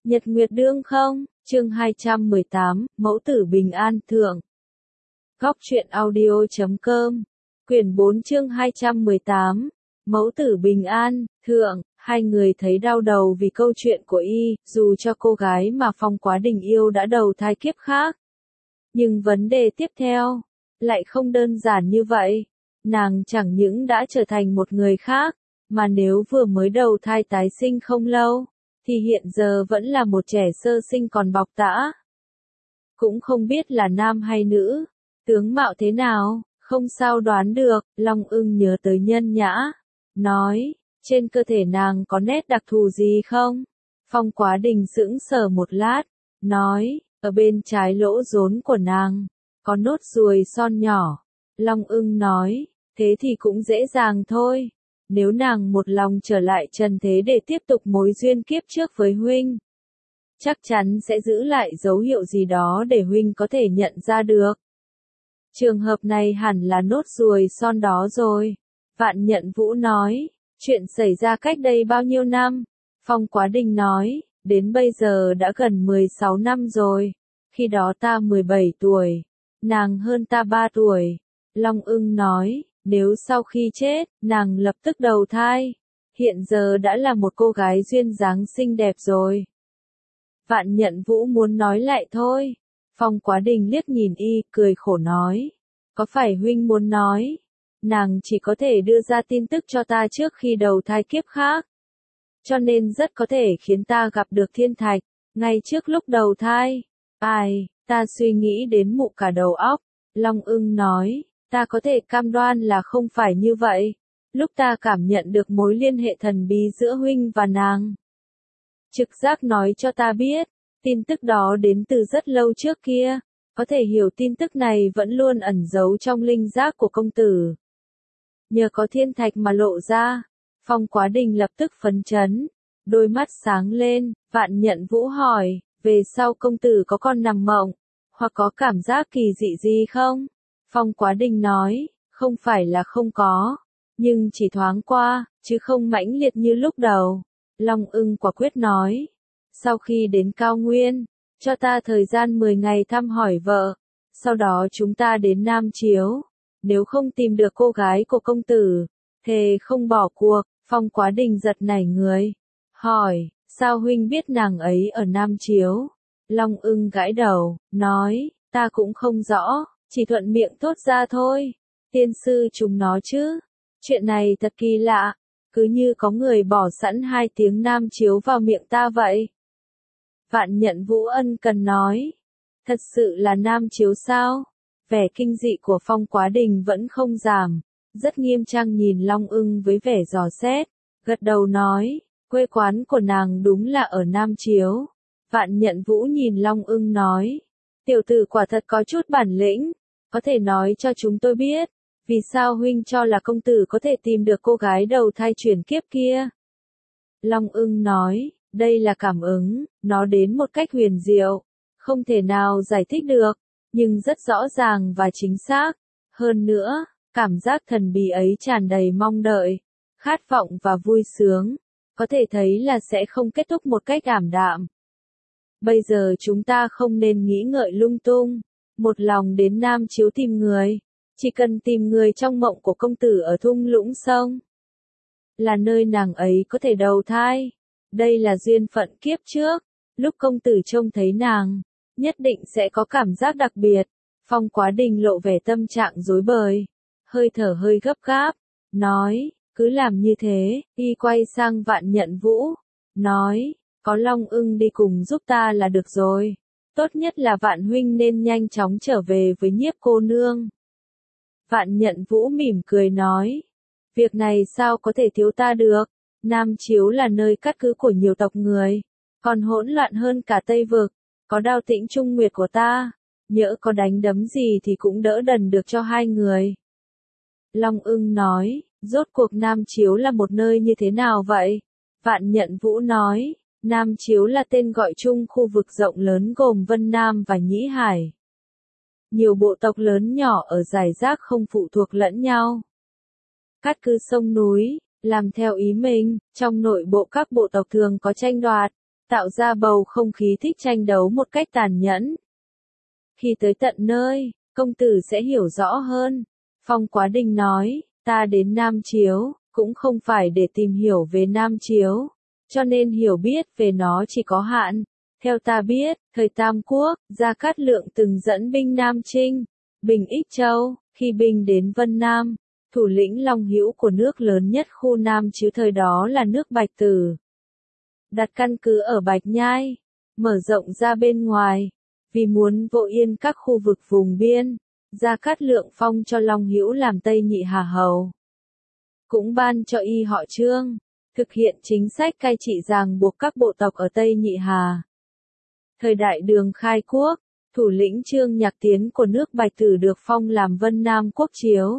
Nhật Nguyệt Đương không, chương 218, Mẫu tử bình an thượng. Góc truyện audio.com, quyển 4 chương 218, Mẫu tử bình an, thượng, hai người thấy đau đầu vì câu chuyện của y, dù cho cô gái mà Phong Quá Đình yêu đã đầu thai kiếp khác. Nhưng vấn đề tiếp theo, lại không đơn giản như vậy. Nàng chẳng những đã trở thành một người khác, mà nếu vừa mới đầu thai tái sinh không lâu, thì hiện giờ vẫn là một trẻ sơ sinh còn bọc tã. Cũng không biết là nam hay nữ, tướng mạo thế nào, không sao đoán được, Long Ưng nhớ tới Nhân Nhã, nói, trên cơ thể nàng có nét đặc thù gì không? Phong Quá Đình sững sờ một lát, nói, ở bên trái lỗ rốn của nàng, có nốt ruồi son nhỏ. Long Ưng nói, thế thì cũng dễ dàng thôi. Nếu nàng một lòng trở lại trần thế để tiếp tục mối duyên kiếp trước với huynh, chắc chắn sẽ giữ lại dấu hiệu gì đó để huynh có thể nhận ra được. Trường hợp này hẳn là nốt ruồi son đó rồi. Vạn Nhận Vũ nói, chuyện xảy ra cách đây bao nhiêu năm? Phong Quá Đình nói, đến bây giờ đã gần 16 năm rồi. Khi đó ta 17 tuổi, nàng hơn ta 3 tuổi. Long Ưng nói, nếu sau khi chết, nàng lập tức đầu thai, hiện giờ đã là một cô gái duyên dáng xinh đẹp rồi. Vạn Nhận Vũ muốn nói lại thôi. Phong Quá Đình liếc nhìn y, cười khổ nói, có phải huynh muốn nói, nàng chỉ có thể đưa ra tin tức cho ta trước khi đầu thai kiếp khác, cho nên rất có thể khiến ta gặp được thiên thạch, ngay trước lúc đầu thai. Ai, ta suy nghĩ đến mụ cả đầu óc. Long Ưng nói, ta có thể cam đoan là không phải như vậy. Lúc ta cảm nhận được mối liên hệ thần bí giữa huynh và nàng, trực giác nói cho ta biết, tin tức đó đến từ rất lâu trước kia. Có thể hiểu tin tức này vẫn luôn ẩn giấu trong linh giác của công tử. Nhờ có thiên thạch mà lộ ra. Phong Quá Đình lập tức phấn chấn, đôi mắt sáng lên. Vạn Nhận Vũ hỏi, về sau công tử có còn nằm mộng, hoặc có cảm giác kỳ dị gì không? Phong Quá Đình nói, không phải là không có, nhưng chỉ thoáng qua, chứ không mãnh liệt như lúc đầu. Long Ưng quả quyết nói, sau khi đến Cao Nguyên, cho ta thời gian 10 ngày thăm hỏi vợ, sau đó chúng ta đến Nam Chiếu, nếu không tìm được cô gái của công tử, thề không bỏ cuộc. Phong Quá Đình giật nảy người, hỏi, sao huynh biết nàng ấy ở Nam Chiếu? Long Ưng gãi đầu, nói, ta cũng không rõ, chỉ thuận miệng thốt ra thôi. Tiên sư chúng nó chứ. Chuyện này thật kỳ lạ, cứ như có người bỏ sẵn 2 tiếng Nam Chiếu vào miệng ta vậy. Vạn Nhận Vũ ân cần nói, thật sự là Nam Chiếu sao? Vẻ kinh dị của Phong Quá Đình vẫn không giảm, rất nghiêm trang nhìn Long Ưng với vẻ dò xét, gật đầu nói, quê quán của nàng đúng là ở Nam Chiếu. Vạn Nhận Vũ nhìn Long Ưng nói, tiểu tử quả thật có chút bản lĩnh, có thể nói cho chúng tôi biết, vì sao huynh cho là công tử có thể tìm được cô gái đầu thai chuyển kiếp kia? Long Ưng nói, đây là cảm ứng, nó đến một cách huyền diệu, không thể nào giải thích được, nhưng rất rõ ràng và chính xác. Hơn nữa, cảm giác thần bí ấy tràn đầy mong đợi, khát vọng và vui sướng, có thể thấy là sẽ không kết thúc một cách ảm đạm. Bây giờ chúng ta không nên nghĩ ngợi lung tung, một lòng đến Nam Chiếu tìm người, chỉ cần tìm người trong mộng của công tử ở thung lũng sông, là nơi nàng ấy có thể đầu thai. Đây là duyên phận kiếp trước, lúc công tử trông thấy nàng, nhất định sẽ có cảm giác đặc biệt. Phong Quá Đình lộ vẻ tâm trạng rối bời, hơi thở hơi gấp gáp, nói, cứ làm như thế. Y quay sang Vạn Nhận Vũ, nói, có Long Ưng đi cùng giúp ta là được rồi. Tốt nhất là Vạn huynh nên nhanh chóng trở về với Nhiếp cô nương. Vạn Nhận Vũ mỉm cười nói, việc này sao có thể thiếu ta được? Nam Chiếu là nơi cát cứ của nhiều tộc người, còn hỗn loạn hơn cả Tây Vực, có Đao Tĩnh Trung Nguyệt của ta, nhỡ có đánh đấm gì thì cũng đỡ đần được cho hai người. Long Ưng nói, rốt cuộc Nam Chiếu là một nơi như thế nào vậy? Vạn Nhận Vũ nói, Nam Chiếu là tên gọi chung khu vực rộng lớn gồm Vân Nam và Nhĩ Hải. Nhiều bộ tộc lớn nhỏ ở rải rác không phụ thuộc lẫn nhau. Cát cứ sông núi, làm theo ý mình, trong nội bộ các bộ tộc thường có tranh đoạt, tạo ra bầu không khí thích tranh đấu một cách tàn nhẫn. Khi tới tận nơi, công tử sẽ hiểu rõ hơn. Phong Quá Đình nói, ta đến Nam Chiếu, cũng không phải để tìm hiểu về Nam Chiếu, cho nên hiểu biết về nó chỉ có hạn. Theo ta biết, thời Tam Quốc, Gia Cát Lượng từng dẫn binh Nam Chinh, Bình Ích Châu, khi binh đến Vân Nam, thủ lĩnh Long Hữu của nước lớn nhất khu Nam Chiếu thời đó là nước Bạch Tử. Đặt căn cứ ở Bạch Nhai, mở rộng ra bên ngoài, vì muốn vỗ yên các khu vực vùng biên, Gia Cát Lượng phong cho Long Hữu làm Tây Nhị Hà Hầu. Cũng ban cho y họ Trương, thực hiện chính sách cai trị ràng buộc các bộ tộc ở Tây Nhị Hà. Thời Đại Đường khai quốc, thủ lĩnh Trương Nhạc Tiến của nước Bạch Tử được phong làm Vân Nam Quốc Chiếu.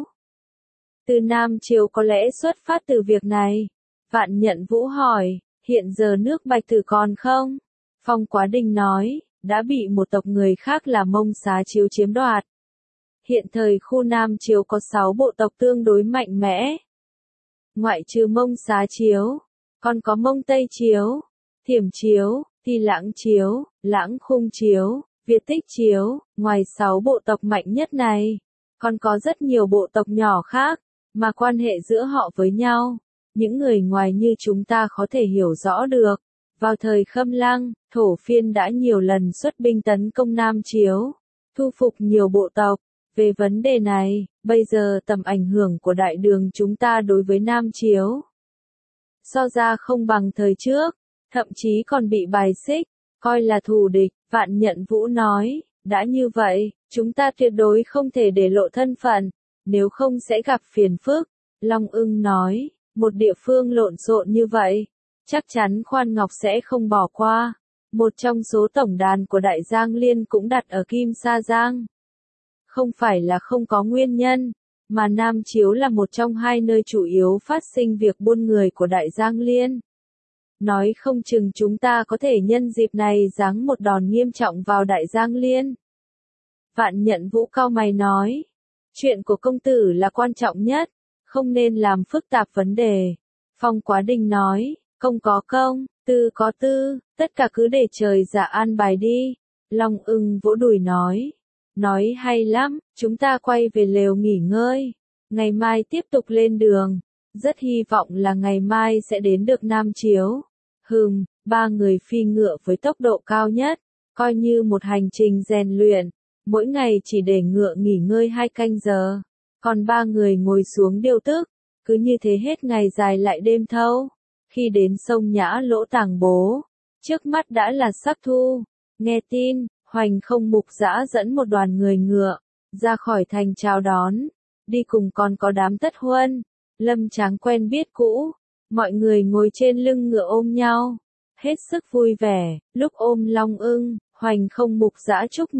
Từ Nam Chiếu có lẽ xuất phát từ việc này. Vạn Nhận Vũ hỏi, hiện giờ nước Bạch Tử còn không? Phong Quá Đình nói, đã bị một tộc người khác là Mông Xá Chiếu chiếm đoạt. Hiện thời khu Nam Chiếu có 6 bộ tộc tương đối mạnh mẽ. Ngoại trừ Mông Xá Chiếu, còn có Mông Tây Chiếu, Thiểm Chiếu, Thi Lãng Chiếu, Lãng Khung Chiếu, Việt Tích Chiếu. Ngoài 6 bộ tộc mạnh nhất này, còn có rất nhiều bộ tộc nhỏ khác, mà quan hệ giữa họ với nhau, những người ngoài như chúng ta khó thể hiểu rõ được. Vào thời Khâm Lăng, Thổ Phiên đã nhiều lần xuất binh tấn công Nam Chiếu, thu phục nhiều bộ tộc. Về vấn đề này, bây giờ tầm ảnh hưởng của Đại Đường chúng ta đối với Nam Chiếu so ra không bằng thời trước, thậm chí còn bị bài xích, coi là thù địch. Vạn Nhận Vũ nói, đã như vậy, chúng ta tuyệt đối không thể để lộ thân phận, nếu không sẽ gặp phiền phức. Long Ưng nói, một địa phương lộn xộn như vậy, chắc chắn Khoan Ngọc sẽ không bỏ qua. Một trong số tổng đàn của Đại Giang Liên cũng đặt ở Kim Sa Giang. Không phải là không có nguyên nhân, mà Nam Chiếu là một trong hai nơi chủ yếu phát sinh việc buôn người của Đại Giang Liên. Nói không chừng chúng ta có thể nhân dịp này giáng một đòn nghiêm trọng vào Đại Giang Liên. Vạn Nhận Vũ cau mày nói, chuyện của công tử là quan trọng nhất, không nên làm phức tạp vấn đề. Phong Quá Đình nói, công có công, tư có tư, tất cả cứ để trời dạ an bài đi. Long Ưng vỗ đùi nói hay lắm, chúng ta quay về lều nghỉ ngơi, ngày mai tiếp tục lên đường, rất hy vọng là ngày mai sẽ đến được Nam Chiếu. Ba người phi ngựa với tốc độ cao nhất, coi như một hành trình rèn luyện, mỗi ngày chỉ để ngựa nghỉ ngơi 2 canh giờ, còn 3 người ngồi xuống điều tức, cứ như thế hết ngày dài lại đêm thâu. Khi đến sông Nhã Lỗ Tàng Bố, trước mắt đã là sắc thu, nghe tin, Hoành Không Mục Dã dẫn một đoàn người ngựa ra khỏi thành chào đón, đi cùng còn có đám Tất Huân, Lâm Tráng quen biết cũ. Mọi người ngồi trên lưng ngựa ôm nhau, hết sức vui vẻ. Lúc ôm Long Ưng, Hoành Không Mục Dã chúc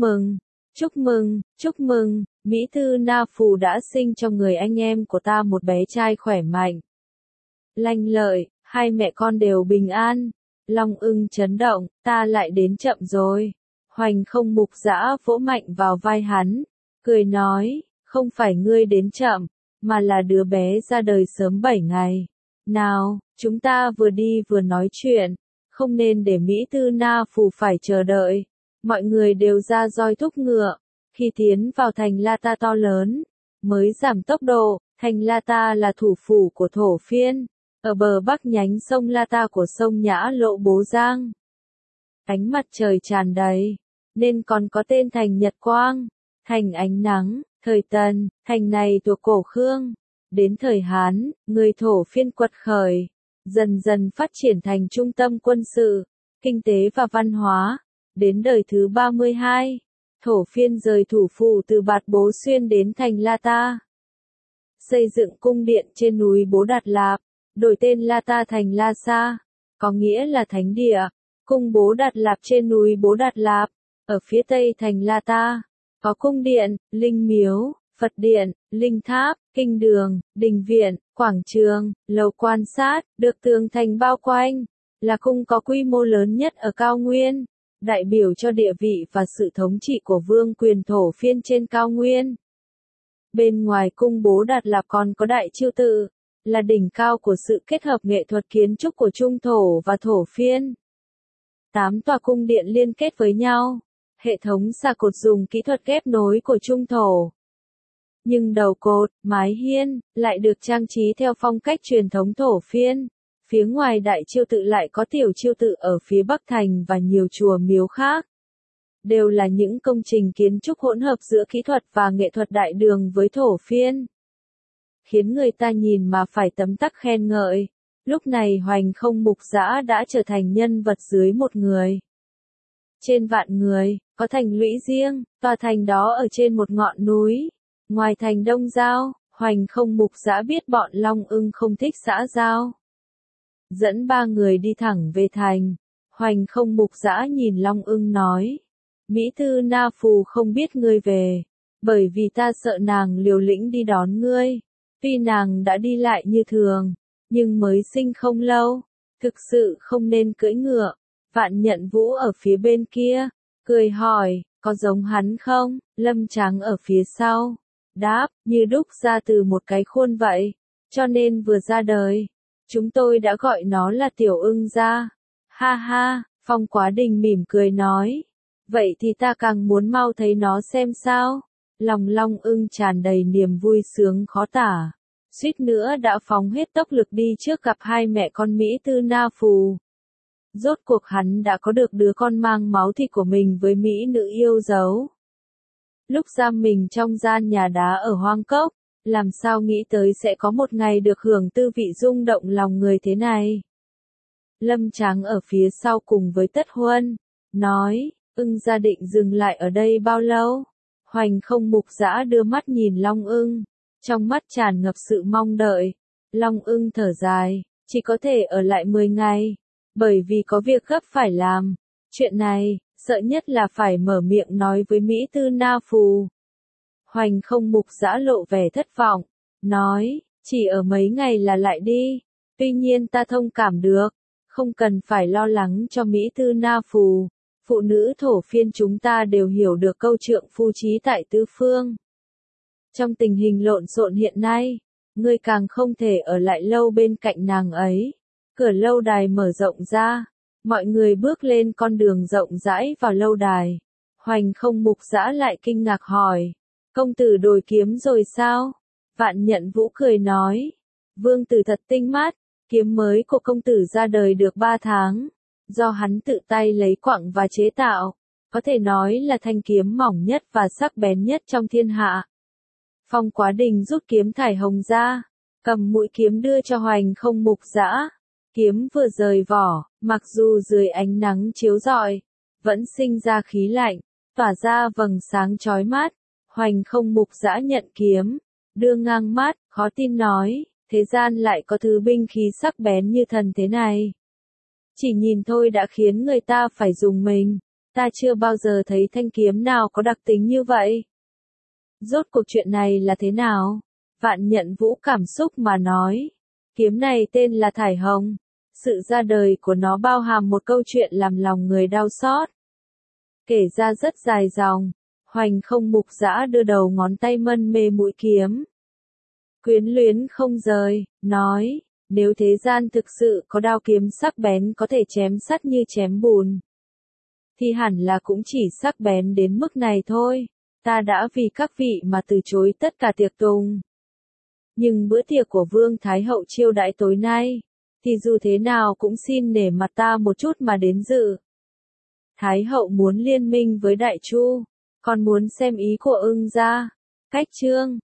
mừng, Mỹ Thư Na Phù đã sinh cho người anh em của ta một bé trai khỏe mạnh, lanh lợi, hai mẹ con đều bình an. Long Ưng chấn động, ta lại đến chậm rồi. Hoành Không Mục Dã vỗ mạnh vào vai hắn, cười nói, không phải ngươi đến chậm, mà là đứa bé ra đời sớm 7 ngày. Nào, chúng ta vừa đi vừa nói chuyện, không nên để Mỹ Tư Na Phù phải chờ đợi. Mọi người đều ra roi thúc ngựa, khi tiến vào thành La Ta to lớn, mới giảm tốc độ. Thành La Ta là thủ phủ của Thổ Phiên, ở bờ bắc nhánh sông La Ta của sông Nhã Lộ Bố Giang. Ánh mặt trời tràn đầy, nên còn có tên thành Nhật Quang, thành ánh nắng. Thời Tần, thành này thuộc cổ Khương. Đến thời Hán, người Thổ Phiên quật khởi, dần dần phát triển thành trung tâm quân sự, kinh tế và văn hóa. Đến đời thứ 32, Thổ Phiên rời thủ phủ từ Bạt Bố Xuyên đến thành La Ta, xây dựng cung điện trên núi Bố Đạt Lạp, đổi tên La Ta thành La Sa, có nghĩa là thánh địa. Cung Bố Đạt Lạp trên núi Bố Đạt Lạp, ở phía tây thành La Ta, có cung điện, linh miếu, Phật điện, linh tháp, kinh đường, đình viện, quảng trường, lầu quan sát, được tường thành bao quanh, là cung có quy mô lớn nhất ở cao nguyên, đại biểu cho địa vị và sự thống trị của vương quyền Thổ Phiên trên cao nguyên. Bên ngoài cung Bố Đạt Lạp còn có Đại Chiêu Tự, là đỉnh cao của sự kết hợp nghệ thuật kiến trúc của Trung Thổ và Thổ Phiên. 8 tòa cung điện liên kết với nhau. Hệ thống xà cột dùng kỹ thuật ghép nối của Trung Thổ. Nhưng đầu cột, mái hiên, lại được trang trí theo phong cách truyền thống Thổ Phiên. Phía ngoài đại chiêu tự lại có tiểu chiêu tự ở phía Bắc Thành và nhiều chùa miếu khác. Đều là những công trình kiến trúc hỗn hợp giữa kỹ thuật và nghệ thuật đại đường với Thổ Phiên. Khiến người ta nhìn mà phải tấm tắc khen ngợi. Lúc này Hoành Không Mục Dã đã trở thành nhân vật dưới một người. Trên vạn người, có thành lũy riêng, tòa thành đó ở trên một ngọn núi. Ngoài thành Đông Giao, Hoành Không Mục Dã biết bọn Long Ưng không thích xã giao. Dẫn 3 người đi thẳng về thành. Hoành Không Mục Dã nhìn Long Ưng nói. Mỹ Tư Na Phù không biết ngươi về. Bởi vì ta sợ nàng liều lĩnh đi đón ngươi. Tuy nàng đã đi lại như thường, nhưng mới sinh không lâu. Thực sự không nên cưỡi ngựa. Vạn Nhận Vũ ở phía bên kia, cười hỏi, có giống hắn không? Lâm Tráng ở phía sau, đáp, như đúc ra từ một cái khuôn vậy, cho nên vừa ra đời, chúng tôi đã gọi nó là Tiểu Ưng gia. Ha ha, Phong Quá Đình mỉm cười nói, vậy thì ta càng muốn mau thấy nó xem sao. Lòng Long Ưng tràn đầy niềm vui sướng khó tả, suýt nữa đã phóng hết tốc lực đi trước gặp hai mẹ con Mỹ Tư Na Phù. Rốt cuộc hắn đã có được đứa con mang máu thịt của mình với mỹ nữ yêu dấu. Lúc giam mình trong gian nhà đá ở Hoang Cốc, làm sao nghĩ tới sẽ có một ngày được hưởng tư vị rung động lòng người thế này. Lâm Tráng ở phía sau cùng với Tất Huân, nói, Ưng gia định dừng lại ở đây bao lâu? Hoành Không Mục Dã đưa mắt nhìn Long Ưng, trong mắt tràn ngập sự mong đợi. Long Ưng thở dài, chỉ có thể ở lại 10 ngày. Bởi vì có việc gấp phải làm. Chuyện này, sợ nhất là phải mở miệng nói với Mỹ Tư Na Phù. Hoành Không Mục Dã lộ vẻ thất vọng, nói, chỉ ở mấy ngày là lại đi. Tuy nhiên ta thông cảm được, không cần phải lo lắng cho Mỹ Tư Na Phù. Phụ nữ Thổ Phiên chúng ta đều hiểu được câu trượng phu trí tại tứ phương. Trong tình hình lộn xộn hiện nay, ngươi càng không thể ở lại lâu bên cạnh nàng ấy. Cửa lâu đài mở rộng ra, mọi người bước lên con đường rộng rãi vào lâu đài. Hoành Không Mục Dã lại kinh ngạc hỏi, công tử đổi kiếm rồi sao? Vạn Nhận Vũ cười nói, vương tử thật tinh mắt, kiếm mới của công tử ra đời được 3 tháng, do hắn tự tay lấy quặng và chế tạo, có thể nói là thanh kiếm mỏng nhất và sắc bén nhất trong thiên hạ. Phong Quá Đình rút kiếm thải hồng ra, cầm mũi kiếm đưa cho Hoành Không Mục Dã. Kiếm vừa rời vỏ, mặc dù dưới ánh nắng chiếu rọi, vẫn sinh ra khí lạnh, tỏa ra vầng sáng chói mắt. Hoành Không Mục Dã nhận kiếm, đưa ngang mắt, khó tin nói, thế gian lại có thứ binh khí sắc bén như thần thế này. Chỉ nhìn thôi đã khiến người ta phải rùng mình, ta chưa bao giờ thấy thanh kiếm nào có đặc tính như vậy. Rốt cuộc chuyện này là thế nào? Vạn Nhận Vũ cảm xúc mà nói, kiếm này tên là Thải Hồng. Sự ra đời của nó bao hàm một câu chuyện làm lòng người đau xót. Kể ra rất dài dòng, Hoành Không Mục Dã đưa đầu ngón tay mân mê mũi kiếm. Quyến luyến không rời, nói, nếu thế gian thực sự có đao kiếm sắc bén có thể chém sắt như chém bùn, thì hẳn là cũng chỉ sắc bén đến mức này thôi. Ta đã vì các vị mà từ chối tất cả tiệc tùng. Nhưng bữa tiệc của Vương Thái Hậu chiêu đãi tối nay, thì dù thế nào cũng xin nể mặt ta một chút mà đến dự. Thái Hậu muốn liên minh với Đại Chu, còn muốn xem ý của Ưng gia. Cách chương